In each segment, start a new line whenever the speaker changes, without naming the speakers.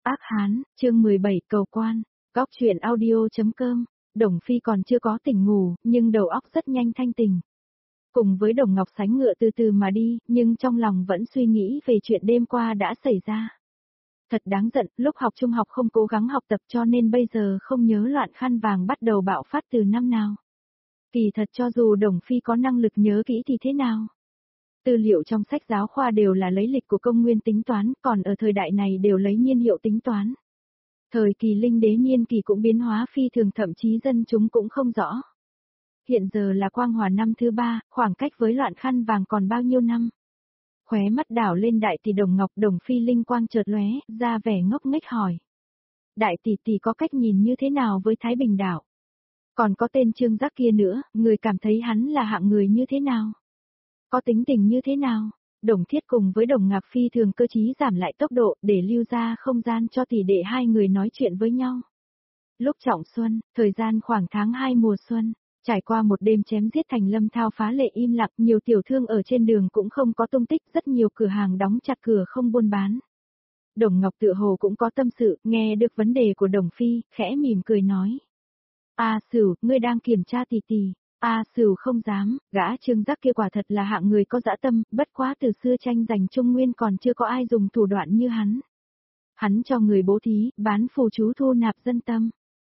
Ác hán, chương 17 cầu quan, góc chuyện audio.com, Đồng Phi còn chưa có tỉnh ngủ, nhưng đầu óc rất nhanh thanh tỉnh. Cùng với Đồng Ngọc sánh ngựa từ từ mà đi, nhưng trong lòng vẫn suy nghĩ về chuyện đêm qua đã xảy ra. Thật đáng giận, lúc học trung học không cố gắng học tập cho nên bây giờ không nhớ loạn khăn vàng bắt đầu bạo phát từ năm nào. Kỳ thật cho dù Đồng Phi có năng lực nhớ kỹ thì thế nào? Tư liệu trong sách giáo khoa đều là lấy lịch của công nguyên tính toán, còn ở thời đại này đều lấy niên hiệu tính toán. Thời kỳ linh đế niên kỳ cũng biến hóa phi thường, thậm chí dân chúng cũng không rõ. Hiện giờ là Quang Hòa năm thứ 3, khoảng cách với loạn khăn vàng còn bao nhiêu năm? Khóe mắt đảo lên đại tỷ Đồng Ngọc, Đồng Phi linh quang chợt lóe, ra vẻ ngốc nghếch hỏi. Đại tỷ tỷ có cách nhìn như thế nào với Thái Bình đảo? Còn có tên Trương Giác kia nữa, người cảm thấy hắn là hạng người như thế nào? Có tính tình như thế nào? Đồng Thiết cùng với Đồng Ngạc phi thường cơ trí giảm lại tốc độ để lưu ra không gian cho tỷ đệ hai người nói chuyện với nhau. Lúc trọng xuân, thời gian khoảng tháng 2 mùa xuân, trải qua một đêm chém giết thành lâm thao phá lệ im lặng, nhiều tiểu thương ở trên đường cũng không có tung tích, rất nhiều cửa hàng đóng chặt cửa không buôn bán. Đồng Ngọc tựa hồ cũng có tâm sự, nghe được vấn đề của Đồng Phi, khẽ mỉm cười nói. Sửu, ngươi đang kiểm tra tỷ tỷ. Sửu không dám, gã Trương Giác kia quả thật là hạng người có dã tâm, bất quá từ xưa tranh giành Trung Nguyên còn chưa có ai dùng thủ đoạn như hắn. Hắn cho người bố thí, bán phù chú thu nạp dân tâm.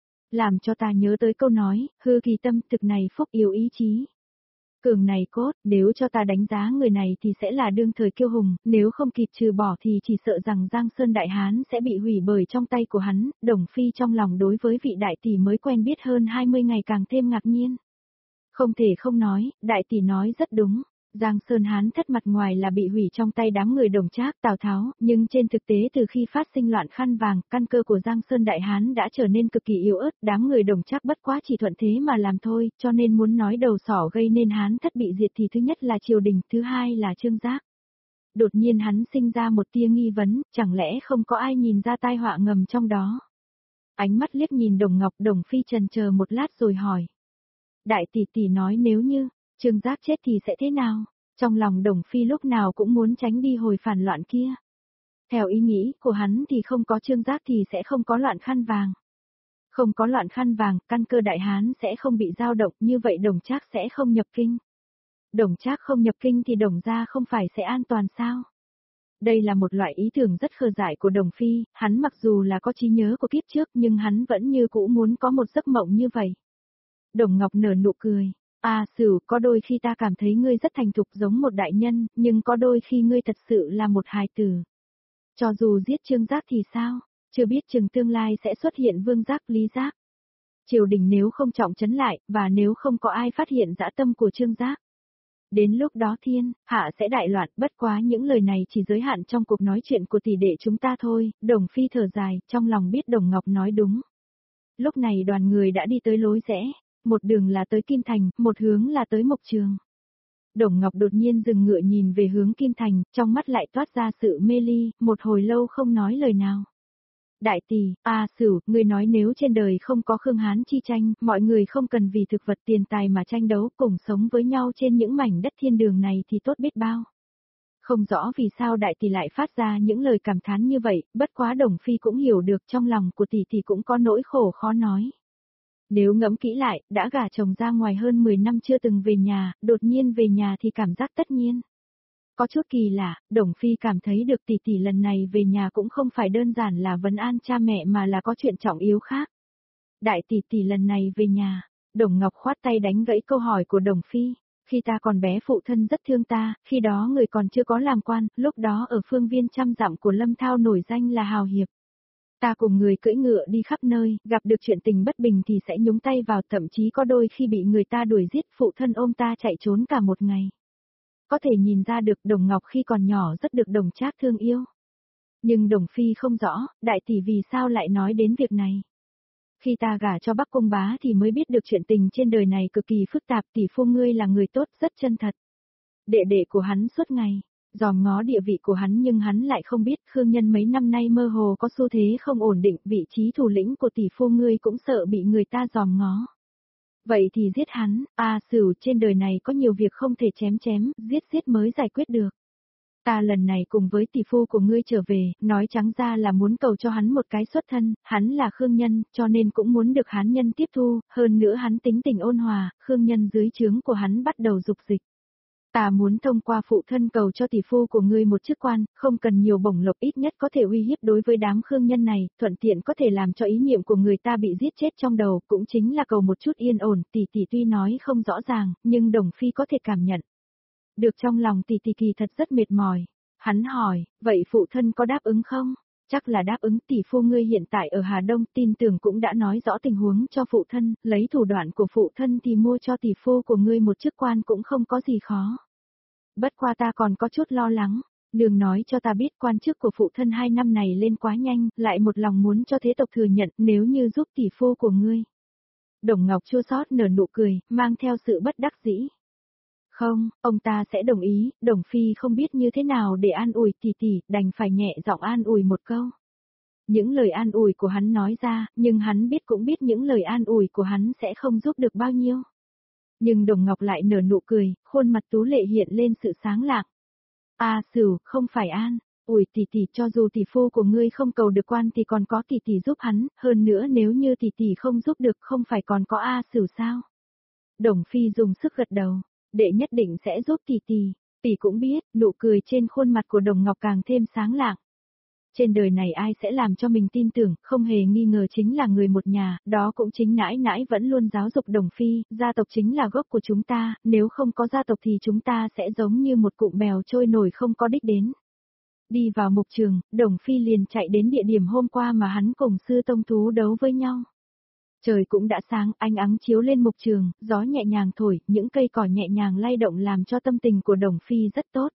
Làm cho ta nhớ tới câu nói, hư kỳ tâm thực này phúc yếu ý chí. Cường này cốt, nếu cho ta đánh giá người này thì sẽ là đương thời kiêu hùng, nếu không kịp trừ bỏ thì chỉ sợ rằng Giang Sơn Đại Hán sẽ bị hủy bởi trong tay của hắn. Đồng Phi trong lòng đối với vị đại tỷ mới quen biết hơn 20 ngày càng thêm ngạc nhiên. Không thể không nói, đại tỷ nói rất đúng. Giang Sơn Hán thất mặt ngoài là bị hủy trong tay đám người Đồng Trác, Tào Tháo, nhưng trên thực tế từ khi phát sinh loạn khăn vàng, căn cơ của Giang Sơn Đại Hán đã trở nên cực kỳ yếu ớt, đám người Đồng Trác bất quá chỉ thuận thế mà làm thôi, cho nên muốn nói đầu sỏ gây nên Hán thất bị diệt thì thứ nhất là triều đình, thứ hai là Trương Giác. Đột nhiên hắn sinh ra một tia nghi vấn, chẳng lẽ không có ai nhìn ra tai họa ngầm trong đó. Ánh mắt liếc nhìn Đồng Ngọc, Đồng Phi chần chờ một lát rồi hỏi. Đại tỷ tỷ nói nếu như Trương Giác chết thì sẽ thế nào? Trong lòng Đồng Phi lúc nào cũng muốn tránh đi hồi phản loạn kia. Theo ý nghĩ của hắn thì không có Trương Giác thì sẽ không có loạn khăn vàng. Không có loạn khăn vàng, căn cơ Đại Hán sẽ không bị dao động, như vậy Đồng Trác sẽ không nhập kinh. Đồng Trác không nhập kinh thì Đồng gia không phải sẽ an toàn sao? Đây là một loại ý tưởng rất khờ dại của Đồng Phi, hắn mặc dù là có trí nhớ của kiếp trước nhưng hắn vẫn như cũ muốn có một giấc mộng như vậy. Đồng Ngọc nở nụ cười. Sửu, có đôi khi ta cảm thấy ngươi rất thành thục giống một đại nhân, nhưng có đôi khi ngươi thật sự là một hài tử. Cho dù giết Trương Giác thì sao? Chưa biết chừng tương lai sẽ xuất hiện Vương Giác, Lý Giác. Triều đình nếu không trọng trấn lại, và nếu không có ai phát hiện dã tâm của Trương Giác. Đến lúc đó thiên, hạ sẽ đại loạn, bất quá những lời này chỉ giới hạn trong cuộc nói chuyện của tỷ đệ chúng ta thôi. Đồng Phi thở dài, trong lòng biết Đồng Ngọc nói đúng. Lúc này đoàn người đã đi tới lối rẽ. Một đường là tới Kim Thành, một hướng là tới Mộc Trường. Đồng Ngọc đột nhiên dừng ngựa nhìn về hướng Kim Thành, trong mắt lại toát ra sự mê ly, một hồi lâu không nói lời nào. Đại tỷ, Sửu, ngươi nói nếu trên đời không có Khương Hán chi tranh, mọi người không cần vì thực vật tiền tài mà tranh đấu, cùng sống với nhau trên những mảnh đất thiên đường này thì tốt biết bao. Không rõ vì sao đại tỷ lại phát ra những lời cảm thán như vậy, bất quá Đồng Phi cũng hiểu được trong lòng của tỷ tỷ cũng có nỗi khổ khó nói. Nếu ngẫm kỹ lại, đã gả chồng ra ngoài hơn 10 năm chưa từng về nhà, đột nhiên về nhà thì cảm giác tất nhiên. Có chút kỳ lạ, Đồng Phi cảm thấy được tỷ tỷ lần này về nhà cũng không phải đơn giản là vấn an cha mẹ mà là có chuyện trọng yếu khác. Đại tỷ tỷ lần này về nhà, Đồng Ngọc khoát tay đánh gãy câu hỏi của Đồng Phi. Khi ta còn bé phụ thân rất thương ta, khi đó người còn chưa có làm quan, lúc đó ở phương viên trăm dặm của Lâm Thao nổi danh là hào hiệp. Ta cùng người cưỡi ngựa đi khắp nơi, gặp được chuyện tình bất bình thì sẽ nhúng tay vào, thậm chí có đôi khi bị người ta đuổi giết, phụ thân ôm ta chạy trốn cả một ngày. Có thể nhìn ra được Đồng Ngọc khi còn nhỏ rất được Đồng Trác thương yêu. Nhưng Đồng Phi không rõ, đại tỷ vì sao lại nói đến việc này. Khi ta gả cho Bắc Cung bá thì mới biết được chuyện tình trên đời này cực kỳ phức tạp, tỷ phu ngươi là người tốt, rất chân thật. Đệ đệ của hắn suốt ngày dòm ngó địa vị của hắn nhưng hắn lại không biết Khương Nhân mấy năm nay mơ hồ có xu thế không ổn định, vị trí thủ lĩnh của tỷ phu ngươi cũng sợ bị người ta dòm ngó. Vậy thì giết hắn, Sửu, trên đời này có nhiều việc không thể chém, giết mới giải quyết được. Ta lần này cùng với tỷ phu của ngươi trở về, nói trắng ra là muốn cầu cho hắn một cái xuất thân, hắn là Khương Nhân, cho nên cũng muốn được Hán Nhân tiếp thu, hơn nữa hắn tính tình ôn hòa, Khương Nhân dưới trướng của hắn bắt đầu dục dịch. Ta muốn thông qua phụ thân cầu cho tỷ phu của ngươi một chức quan, không cần nhiều bổng lộc, ít nhất có thể uy hiếp đối với đám Khương Nhân này, thuận tiện có thể làm cho ý niệm của người ta bị giết chết trong đầu, cũng chính là cầu một chút yên ổn. Tỷ tỷ tuy nói không rõ ràng, nhưng Đồng Phi có thể cảm nhận được trong lòng tỷ tỷ kỳ thật rất mệt mỏi. Hắn hỏi, vậy phụ thân có đáp ứng không? Chắc là đáp ứng. Tỷ phu ngươi hiện tại ở Hà Đông, tin tưởng cũng đã nói rõ tình huống cho phụ thân, lấy thủ đoạn của phụ thân thì mua cho tỷ phu của ngươi một chức quan cũng không có gì khó. Bất qua ta còn có chút lo lắng, nương nói cho ta biết quan chức của phụ thân 2 năm này lên quá nhanh, lại một lòng muốn cho thế tộc thừa nhận, nếu như giúp tỷ phu của ngươi. Đồng Ngọc chua xót nở nụ cười, mang theo sự bất đắc dĩ. Không, ông ta sẽ đồng ý. Đồng Phi không biết như thế nào để an ủi tỷ tỷ, đành phải nhẹ giọng an ủi một câu. Những lời an ủi của hắn nói ra, nhưng hắn biết cũng biết những lời an ủi của hắn sẽ không giúp được bao nhiêu. Nhưng Đồng Ngọc lại nở nụ cười, khuôn mặt tú lệ hiện lên sự sáng lạng. Sửu, không phải an ủi tỷ tỷ, cho dù tỷ phu của ngươi không cầu được quan thì còn có tỷ tỷ giúp hắn, hơn nữa nếu như tỷ tỷ không giúp được không phải còn có Sửu sao? Đồng Phi dùng sức gật đầu. Đệ nhất định sẽ giúp tỷ tỷ. Tỷ cũng biết, nụ cười trên khuôn mặt của Đồng Ngọc càng thêm sáng lạng. Trên đời này ai sẽ làm cho mình tin tưởng, không hề nghi ngờ chính là người một nhà, đó cũng chính nãi nãi vẫn luôn giáo dục Đồng Phi, gia tộc chính là gốc của chúng ta, nếu không có gia tộc thì chúng ta sẽ giống như một cụm bèo trôi nổi không có đích đến. Đi vào mục trường, Đồng Phi liền chạy đến địa điểm hôm qua mà hắn cùng Sư Tông Thú đấu với nhau. Trời cũng đã sáng, ánh ắng chiếu lên mục trường, gió nhẹ nhàng thổi, những cây cỏ nhẹ nhàng lay động làm cho tâm tình của Đồng Phi rất tốt.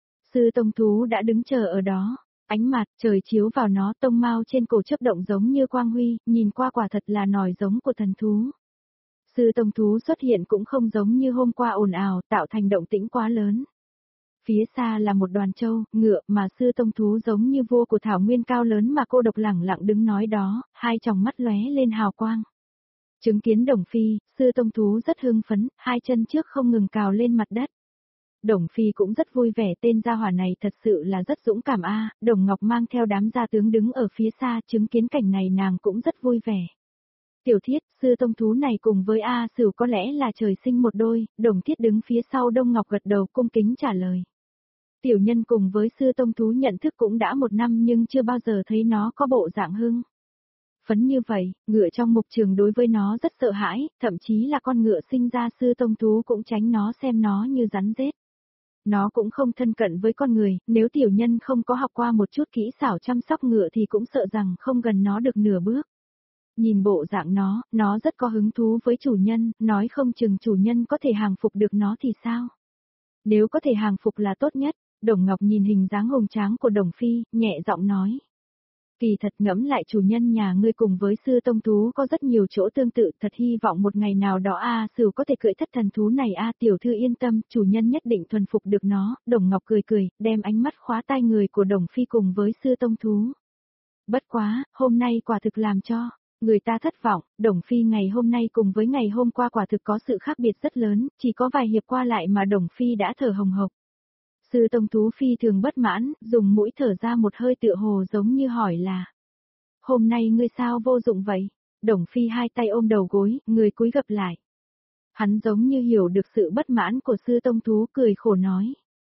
Sư Tông Thú đã đứng chờ ở đó, ánh mặt trời chiếu vào nó, tông mao trên cổ chớp động giống như quang huy, nhìn qua quả thật là nòi giống của thần thú. Sư Tông Thú xuất hiện cũng không giống như hôm qua ồn ào, tạo thành động tĩnh quá lớn. Phía xa là một đoàn trâu, ngựa mà Sư Tông Thú giống như vua của thảo nguyên cao lớn mà cô độc lẳng lặng đứng nói đó, hai tròng mắt lóe lên hào quang. Chứng kiến Đồng Phi, Sư Tông Thú rất hưng phấn, hai chân trước không ngừng cào lên mặt đất. Đồng Phi cũng rất vui vẻ, tên gia hỏa này thật sự là rất dũng cảm Đồng Ngọc mang theo đám gia tướng đứng ở phía xa, chứng kiến cảnh này nàng cũng rất vui vẻ. Tiểu Thiết, Sư Tông Thú này cùng với Sửu có lẽ là trời sinh một đôi, Đồng Thiết đứng phía sau Đông Ngọc gật đầu cung kính trả lời. Tiểu nhân cùng với Sư Tông Thú nhận thức cũng đã 1 năm nhưng chưa bao giờ thấy nó có bộ dạng hưng phấn như vậy, ngựa trong mục trường đối với nó rất sợ hãi, thậm chí là con ngựa sinh ra Sư Tông Thú cũng tránh nó xem nó như rắn rết. Nó cũng không thân cận với con người, nếu tiểu nhân không có học qua một chút kỹ xảo chăm sóc ngựa thì cũng sợ rằng không gần nó được nửa bước. Nhìn bộ dạng nó rất có hứng thú với chủ nhân, nói không chừng chủ nhân có thể hàng phục được nó thì sao? Nếu có thể hàng phục là tốt nhất. Đồng Ngọc nhìn hình dáng hùng tráng của Đồng Phi, nhẹ giọng nói. Kỳ thật ngẫm lại chủ nhân nhà ngươi cùng với Sư Tông Thú có rất nhiều chỗ tương tự, thật hy vọng một ngày nào đó Sửu có thể cưỡi thất thần thú này tiểu thư yên tâm, chủ nhân nhất định thuần phục được nó. Đồng Ngọc cười cười, đem ánh mắt khóa tai người của Đồng Phi cùng với Sư Tông Thú. Bất quá, hôm nay quả thực làm cho người ta thất vọng, Đồng Phi ngày hôm nay cùng với ngày hôm qua quả thực có sự khác biệt rất lớn, chỉ có vài hiệp qua lại mà Đồng Phi đã thở hồng hộc. Sư Tông Thú phi thường bất mãn, dùng mũi thở ra một hơi tựa hồ giống như hỏi là. Hôm nay ngươi sao vô dụng vậy? Đồng Phi hai tay ôm đầu gối, người cúi gập lại. Hắn giống như hiểu được sự bất mãn của Sư Tông Thú cười khổ nói.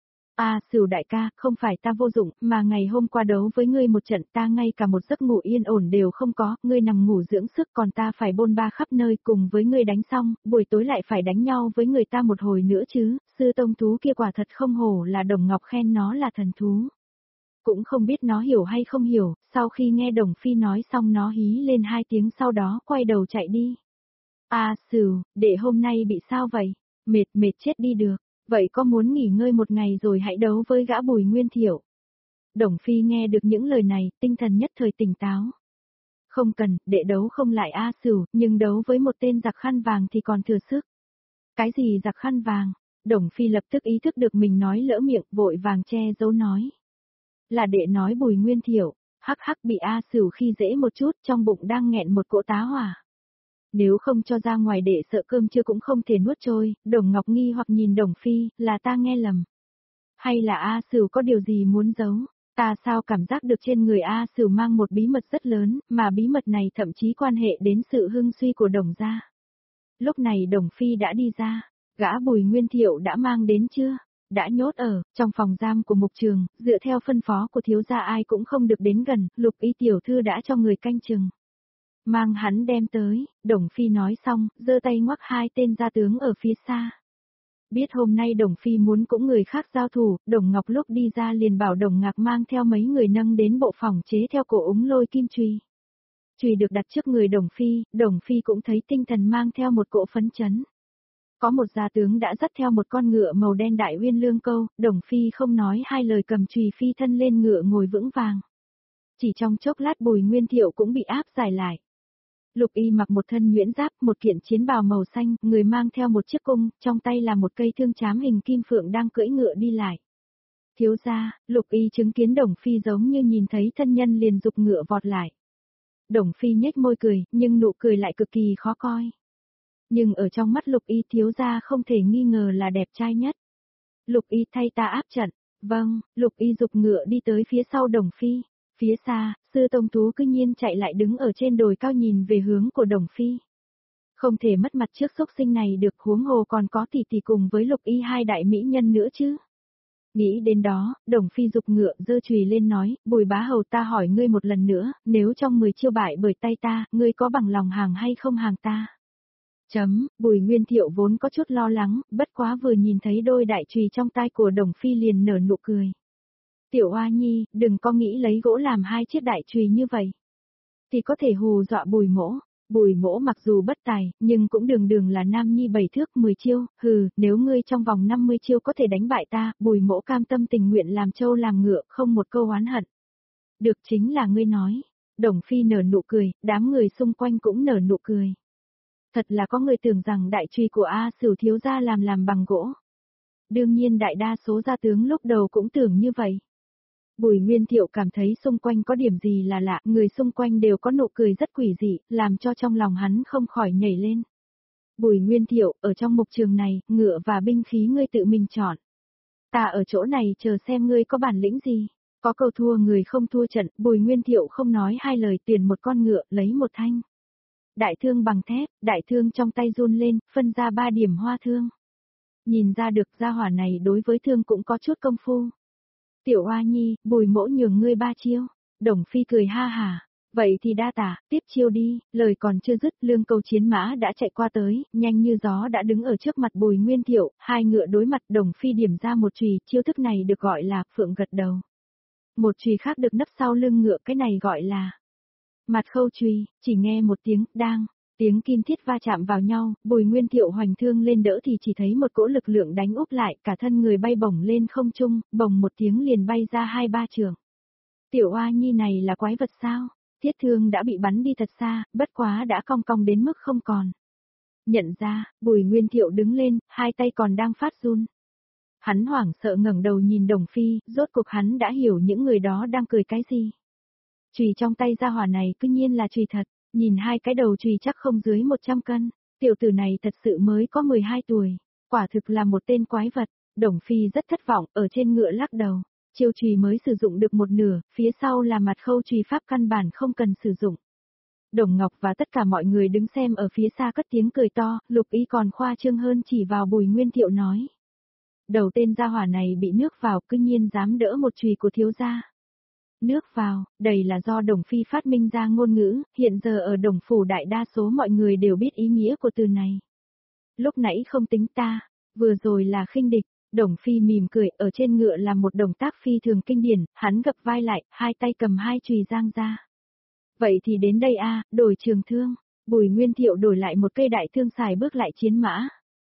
Sửu đại ca, không phải ta vô dụng, mà ngày hôm qua đấu với ngươi một trận ta ngay cả một giấc ngủ yên ổn đều không có, ngươi nằm ngủ dưỡng sức còn ta phải bôn ba khắp nơi cùng với ngươi đánh xong, buổi tối lại phải đánh nhau với người ta một hồi nữa chứ, Sư Tông Thú kia quả thật không hổ là Đồng Ngọc khen nó là thần thú. Cũng không biết nó hiểu hay không hiểu, sau khi nghe Đồng Phi nói xong nó hí lên 2 tiếng sau đó quay đầu chạy đi. Sửu, đệ hôm nay bị sao vậy? Mệt chết đi được. Vậy có muốn nghỉ ngơi một ngày rồi hãy đấu với gã Bùi Nguyên Thiệu? Đồng Phi nghe được những lời này, tinh thần nhất thời tỉnh táo. Không cần, đệ đấu không lại Sửu, nhưng đấu với một tên giặc khăn vàng thì còn thừa sức. Cái gì giặc khăn vàng? Đồng Phi lập tức ý thức được mình nói lỡ miệng, vội vàng che giấu nói. Là đệ nói Bùi Nguyên Thiệu, hắc bị Sửu khi dễ một chút, trong bụng đang nghẹn một cỗ tá hỏa. Nếu không cho ra ngoài để sợ cơm chưa cũng không thể nuốt trôi, Đồng Ngọc nghi hoặc nhìn Đồng Phi, là ta nghe lầm. Hay là A Sửu có điều gì muốn giấu? Ta sao cảm giác được trên người A Sửu mang một bí mật rất lớn, mà bí mật này thậm chí quan hệ đến sự hưng suy của Đồng gia. Lúc này Đồng Phi đã đi ra, gã Bùi Nguyên Thiệu đã mang đến chưa? Đã nhốt ở, trong phòng giam của mục trường, dựa theo phân phó của thiếu gia ai cũng không được đến gần, Lục Y tiểu thư đã cho người canh chừng. Mang hắn đem tới, Đồng Phi nói xong, giơ tay ngoắc hai tên gia tướng ở phía xa. Biết hôm nay Đồng Phi muốn cũng người khác giao thủ, Đồng Ngọc lúc đi ra liền bảo Đồng Ngạc mang theo mấy người nâng đến bộ phòng chế theo cổ ống lôi kim chùy. Chùy được đặt trước người Đồng Phi cũng thấy tinh thần mang theo một cỗ phấn chấn. Có một gia tướng đã dắt theo một con ngựa màu đen đại uyên lương câu, Đồng Phi không nói hai lời cầm chùy phi thân lên ngựa ngồi vững vàng. Chỉ trong chốc lát Bùi Nguyên Thiệu cũng bị áp giải lại. Lục Y mặc một thân nhuyễn giáp, một kiện chiến bào màu xanh, người mang theo một chiếc cung, trong tay là một cây thương chám hình kim phượng đang cưỡi ngựa đi lại. Thiếu gia, Lục Y chứng kiến Đồng Phi giống như nhìn thấy thân nhân liền dục ngựa vọt lại. Đồng Phi nhếch môi cười, nhưng nụ cười lại cực kỳ khó coi. Nhưng ở trong mắt Lục Y thiếu gia không thể nghi ngờ là đẹp trai nhất. Lục Y thay ta áp trận. Vâng, Lục Y dục ngựa đi tới phía sau Đồng Phi. Phía xa, Sư Tông Tú cứ nhiên chạy lại đứng ở trên đồi cao nhìn về hướng của Đồng Phi. Không thể mất mặt trước xúc sinh này được, huống hồ còn có tỷ tỷ cùng với Lục Y hai đại mỹ nhân nữa chứ. Nghĩ đến đó, Đồng Phi dục ngựa giơ chùy lên nói, Bùi bá hầu ta hỏi ngươi một lần nữa, nếu trong 10 chiêu bại bởi tay ta, ngươi có bằng lòng hàng hay không hàng ta? Bùi Nguyên Thiệu vốn có chút lo lắng, bất quá vừa nhìn thấy đôi đại chùy trong tay của Đồng Phi liền nở nụ cười. Tiểu Oa Nhi, đừng có nghĩ lấy gỗ làm hai chiếc đại chùy như vậy. Thì có thể hù dọa Bùi mỗ. Bùi mỗ mặc dù bất tài, nhưng cũng đường đường là nam nhi 7 thước 10 chiêu, nếu ngươi trong vòng 50 chiêu có thể đánh bại ta, Bùi mỗ cam tâm tình nguyện làm trâu làm ngựa, không một câu oán hận. Được, chính là ngươi nói. Đồng Phi nở nụ cười, đám người xung quanh cũng nở nụ cười. Thật là có người tưởng rằng đại chùy của A Sửu thiếu gia làm bằng gỗ. Đương nhiên đại đa số gia tướng lúc đầu cũng tưởng như vậy. Bùi Nguyên Thiệu cảm thấy xung quanh có điểm gì là lạ, người xung quanh đều có nụ cười rất quỷ dị, làm cho trong lòng hắn không khỏi nhảy lên. Bùi Nguyên Thiệu, ở trong mục trường này, ngựa và binh khí ngươi tự mình chọn. Ta ở chỗ này chờ xem ngươi có bản lĩnh gì. Có câu thua người không thua trận, Bùi Nguyên Thiệu không nói hai lời tuyển một con ngựa, lấy một thanh. Đại thương bằng thép, đại thương trong tay run lên, phân ra 3 điểm hoa thương. Nhìn ra được gia hỏa này đối với thương cũng có chút công phu. Tiểu Oa Nhi, Bùi mỗ nhường ngươi 3 chiêu. Đồng Phi cười ha hả. Vậy thì đa tả, tiếp chiêu đi, lời còn chưa dứt, lương câu chiến mã đã chạy qua tới, nhanh như gió đã đứng ở trước mặt Bùi Nguyên Thiệu, hai ngựa đối mặt. Đồng Phi điểm ra một chùy, chiêu thức này được gọi là phượng gật đầu. Một chùy khác được nấp sau lưng ngựa, cái này gọi là mặt khâu chùy. Chỉ nghe một tiếng đang, tiếng kim thiết va chạm vào nhau, Bùi Nguyên Thiệu hoành thương lên đỡ thì chỉ thấy một cỗ lực lượng đánh úp lại, cả thân người bay bổng lên không trung, bồng một tiếng liền bay ra 2-3 trượng. Tiểu Oa Nhi này là quái vật sao? Thiết thương đã bị bắn đi thật xa, bất quá đã cong cong đến mức không còn. Nhận ra, Bùi Nguyên Thiệu đứng lên, hai tay còn đang phát run. Hắn hoảng sợ ngẩng đầu nhìn Đồng Phi, rốt cuộc hắn đã hiểu những người đó đang cười cái gì. Chùy trong tay gia hỏa này cứ nhiên là chùy thật, nhìn hai cái đầu chùy chắc không dưới 100 cân, tiểu tử này thật sự mới có 12 tuổi, quả thực là một tên quái vật. Đồng Phi rất thất vọng, ở trên ngựa lắc đầu, chiêu chùy mới sử dụng được một nửa, phía sau là mặt khâu chùy pháp căn bản không cần sử dụng. Đồng Ngọc và tất cả mọi người đứng xem ở phía xa cất tiếng cười to, Lục Y còn khoa trương hơn chỉ vào Bùi Nguyên Thiệu nói. Đầu tên gia hỏa này bị nước vào, cứ nhiên dám đỡ một chùy của thiếu gia. Nước vào, đây là do Đồng Phi phát minh ra ngôn ngữ, hiện giờ ở Đồng Phủ đại đa số mọi người đều biết ý nghĩa của từ này. Lúc nãy không tính ta, vừa rồi là khinh địch. Đồng Phi mỉm cười, ở trên ngựa làm một động tác phi thường kinh điển, hắn gập vai lại, hai tay cầm hai chùy giang ra. Vậy thì đến đây a, đổi trường thương. Bùi Nguyên Thiệu đổi lại một cây đại thương xài bước lại chiến mã.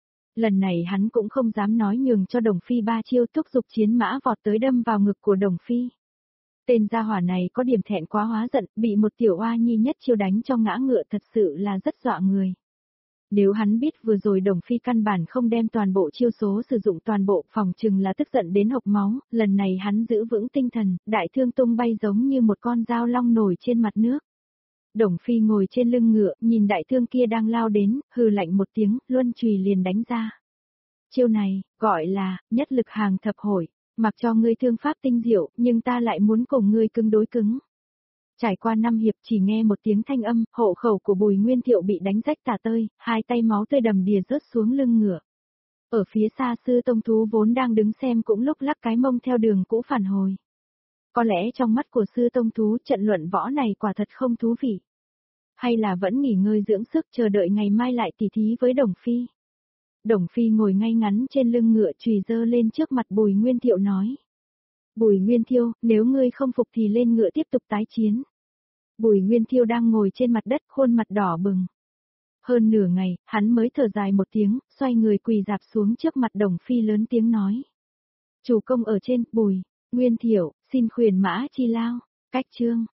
Lần này hắn cũng không dám nói nhường cho Đồng Phi 3 chiêu, thúc giục chiến mã vọt tới đâm vào ngực của Đồng Phi. Tên gia hỏa này có điểm thẹn quá hóa giận, bị một tiểu oa nhi nhất chiêu đánh cho ngã ngựa thật sự là rất dọa người. Nếu hắn biết vừa rồi Đồng Phi căn bản không đem toàn bộ chiêu số sử dụng toàn bộ, phòng chừng là tức giận đến hộc máu, lần này hắn giữ vững tinh thần, đại thương tung bay giống như một con dao long nổi trên mặt nước. Đồng Phi ngồi trên lưng ngựa, nhìn đại thương kia đang lao đến, hừ lạnh một tiếng, luân chùy liền đánh ra. Chiêu này, gọi là, nhất lực hàng thập hội. Mặc cho ngươi thương pháp tinh diệu, nhưng ta lại muốn cùng ngươi cứng đối cứng. Trải qua 5 hiệp chỉ nghe một tiếng thanh âm, hộ khẩu của Bùi Nguyên Thiệu bị đánh rách tả tơi, hai tay máu tươi đầm đìa rớt xuống lưng ngựa. Ở phía xa Sư Tông Thú vốn đang đứng xem cũng lúc lắc cái mông theo đường cũ phản hồi. Có lẽ trong mắt của Sư Tông Thú trận luận võ này quả thật không thú vị. Hay là vẫn nghỉ ngơi dưỡng sức chờ đợi ngày mai lại tỉ thí với Đồng Phi. Đồng Phi ngồi ngay ngắn trên lưng ngựa chùy dơ lên trước mặt Bùi Nguyên Thiệu nói. Bùi Nguyên Thiêu, nếu ngươi không phục thì lên ngựa tiếp tục tái chiến. Bùi Nguyên Thiêu đang ngồi trên mặt đất khuôn mặt đỏ bừng. Hơn nửa ngày, hắn mới thở dài một tiếng, xoay người quỳ dạp xuống trước mặt Đồng Phi lớn tiếng nói. Chủ công ở trên, Bùi Nguyên Thiệu, xin khuyển mã chi lao, cách chương.